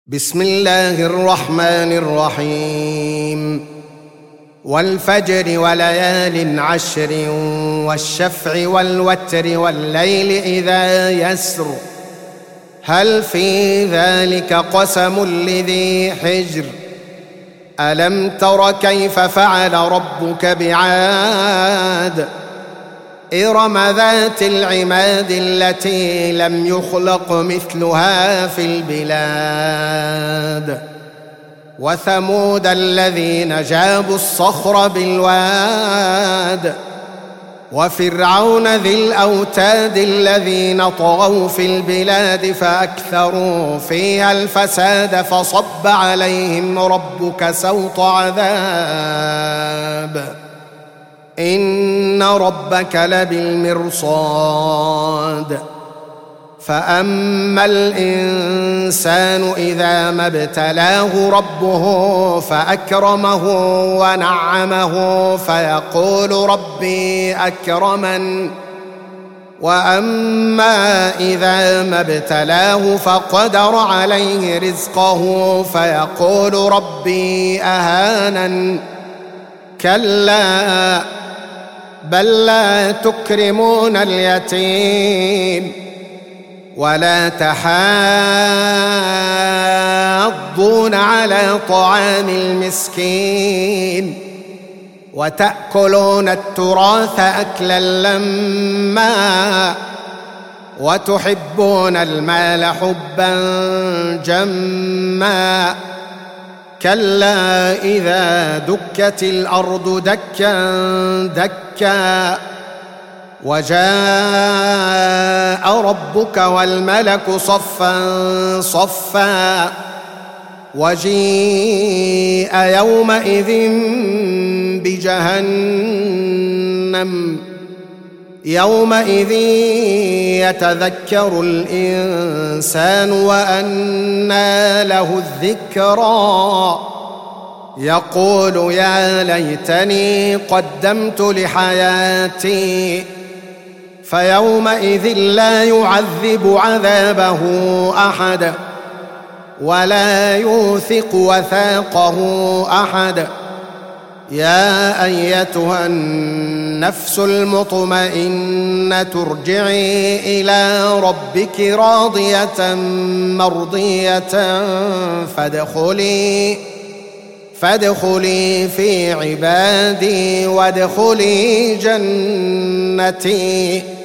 بسم الله الرحمن الرحيم والفجر وليال عشر والشفع والوتر والليل إذا يسر هل في ذلك قسم لذي حجر ألم تر كيف فعل ربك بعاد إرم ذات العماد التي لم يخلق مثلها في البلاد وثمود الذين جابوا الصخر بالواد وفرعون ذي الأوتاد الذين طغوا في البلاد فأكثروا فيها الفساد فصب عليهم ربك سوط عذاب إن ربك لبالمرصاد فأما الإنسان إذا ما ابتلاه ربه فأكرمه ونعمه فيقول ربي أكرمن وأما إذا ما ابتلاه فقدر عليه رزقه فيقول ربي أهانن كلا بل لا تكرمون اليتيم ولا تحاضون على طعام المسكين وتأكلون التراث أكلا لما وتحبون المال حبا جما كلا إذا دكت الأرض دكا دكا وجاء ربك والملك صفا صفا وجيء يومئذ بجهنم يومئذ يتذكر الإنسان وأنى له الذكرى يقول يا ليتني قدمت لحياتي فيومئذ لا يعذب عذابه أحد ولا يوثق وثاقه أحد يا أيتها النفس المطمئنة ارجعي إلى ربك راضية مرضية فادخلي في عبادي وادخلي جنتي